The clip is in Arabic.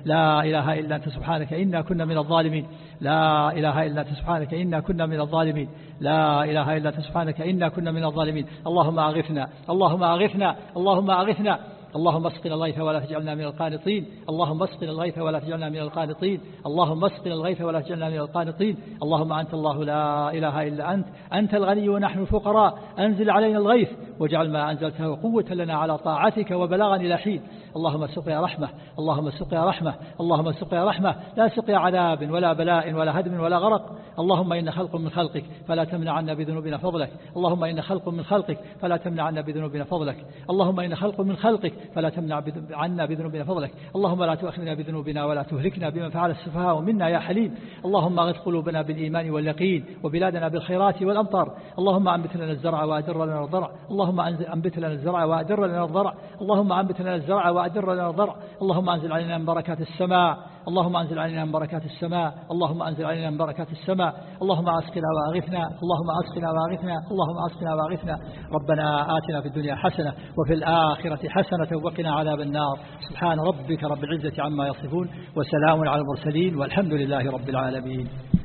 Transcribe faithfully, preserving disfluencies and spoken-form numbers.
لا إله إلا أنت سبحانك إنا كنا من الظالمين لا إله إلا أنت سبحانك إنا كنا من الظالمين لا إله إلا أنت سبحانك إنا كنا من الظالمين اللهم أغثنا اللهم أغثنا اللهم أغثنا اللهم اسقنا الغيث ولا تجعلنا من القانطين اللهم اسقنا الغيث ولا تجعلنا من القانطين اللهم اسقنا الغيث ولا تجعلنا من القانطين اللهم أنت الله لا إله إلا أنت أنت الغني ونحن الفقراء أنزل علينا الغيث واجعل ما أنزلته قوة لنا على طاعتك وبلاغا إلى حين اللهم سقيا رحمة اللهم سقيا رحمة اللهم سقيا رحمة لا سقيا عذاب ولا بلاء ولا هدم ولا غرق اللهم إن خلق من خلقك فلا تمنع عنا بذنوبنا فضلك اللهم إن خلق من خلقك فلا تمنع عنا بذنوبنا فضلك اللهم إن خلق من خلقك فلا تمنع عنا بذنوبنا فضلك اللهم لا تؤاخذنا بذنوبنا ولا تهلكنا بما فعل السفهاء منا يا حليم اللهم اغث قلوبنا بالإيمان واليقين وبلادنا بالخيرات والأمطار اللهم أنبت لنا الزرع وأدر لنا الضرع اللهم أنبت لنا الزرع وأدر لنا الضرع اللهم أنبت لنا الزرع وأدر لنا الضرع اللهم أنزل علينا من بركات السماء اللهم أنزل علينا من بركات السماء اللهم أنزل علينا من بركات السماء اللهم أسقنا وأغثنا اللهم أسقنا وأغثنا اللهم أسقنا وأغثنا ربنا آتنا في الدنيا حسنة وفي الآخرة حسنة وقنا عذاب النار سبحان ربك رب العزة عما يصفون وسلام على المرسلين والحمد لله رب العالمين.